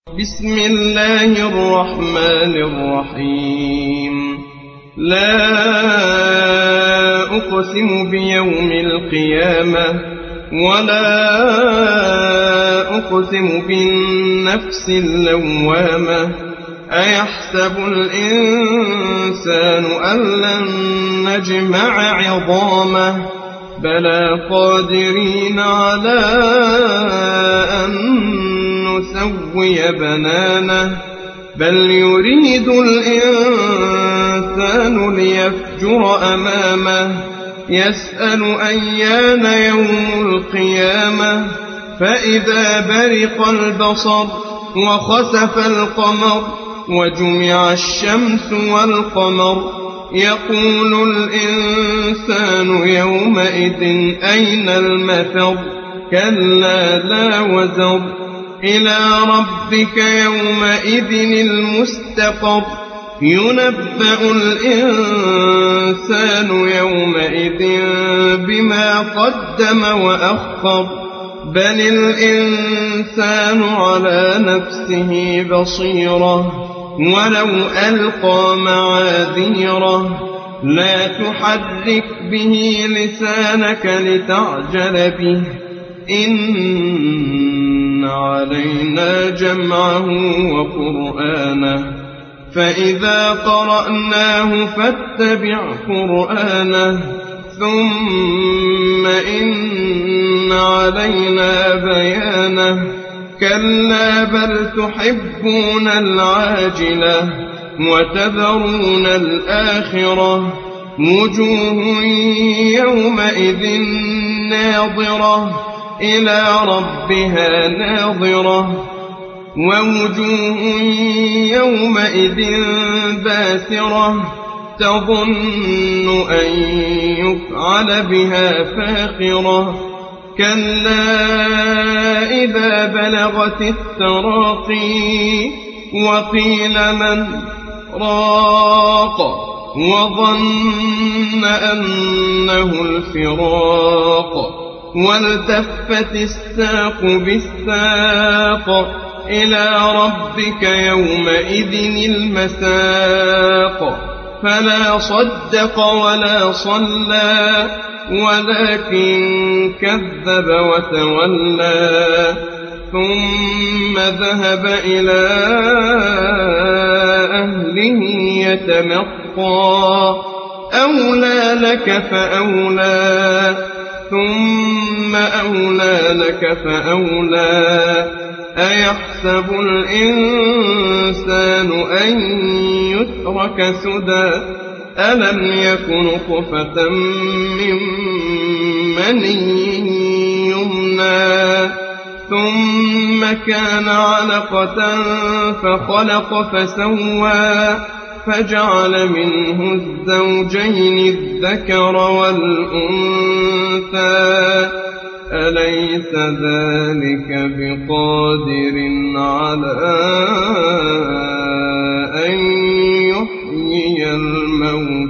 بسم الله الرحمن الرحيم لا أقسم بيوم القيامة ولا أقسم بالنفس اللوامة أيحسب الإنسان أن لن نجمع عظامه بلى قادرين على أن نسوي بنانه بل يريد الإنسان ليفجر أمامه يسأل أيان يوم القيامة فإذا برق البصر وخسف القمر وجمع الشمس والقمر يقول الإنسان يومئذ أين المفر كلا لا وزر إلى ربك يومئذ المستقر ينبأ الإنسان يومئذ بما قدم وأخر بل الإنسان على نفسه بصيرة ولو ألقى معاذيره لا تحرك به لسانك لتعجل به إن علينا جمعه وقرآنه فإذا قرأناه فاتبع قرآنه ثم إن علينا بيانه كلا بل تحبون العاجلة وتذرون الآخرة وجوه يومئذ ناظرة إلى ربها ناظرة ووجوه يومئذ باسرة تظن أن يفعل بها فاقرة كلا إذا بلغت التراقي وقيل من راق وظن أنه الفراق والتفت الساق بالساق إلى ربك يومئذ المساق فلا صدق ولا صلى ولكن كذب وتولى ثم ذهب إلى أهله يتمطى أولى لك فأولى ثم أولى لك فأولى أيحسب الإنسان أن يترك سدى ألم يكن نطفة من مني يمنى ثم كان علقة فخلق فسوى فجعل منه الزوجين الذكر والأنثى أليس ذلك بقادر على أن يحيي الموتى